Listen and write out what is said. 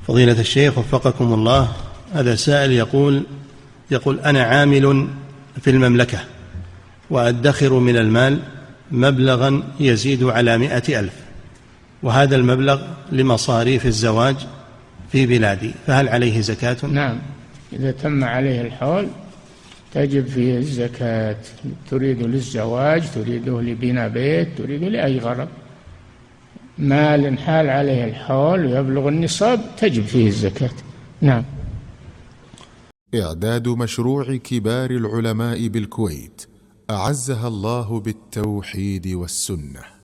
فضيلة الشيخ وفقكم الله، هذا سائل يقول أنا عامل في المملكة وأدخر من المال مبلغا يزيد على 100,000، وهذا المبلغ لمصاريف الزواج في بلادي، فهل عليه زكاة؟ نعم، إذا تم عليه الحول تجب فيه الزكاة. تريد للزواج، تريده لبناء بيت، تريده لأي غرض، مال حال عليه الحول ويبلغ النصاب تجب فيه الزكاة. نعم. إعداد مشروع كبار العلماء بالكويت أعزها الله بالتوحيد والسنة.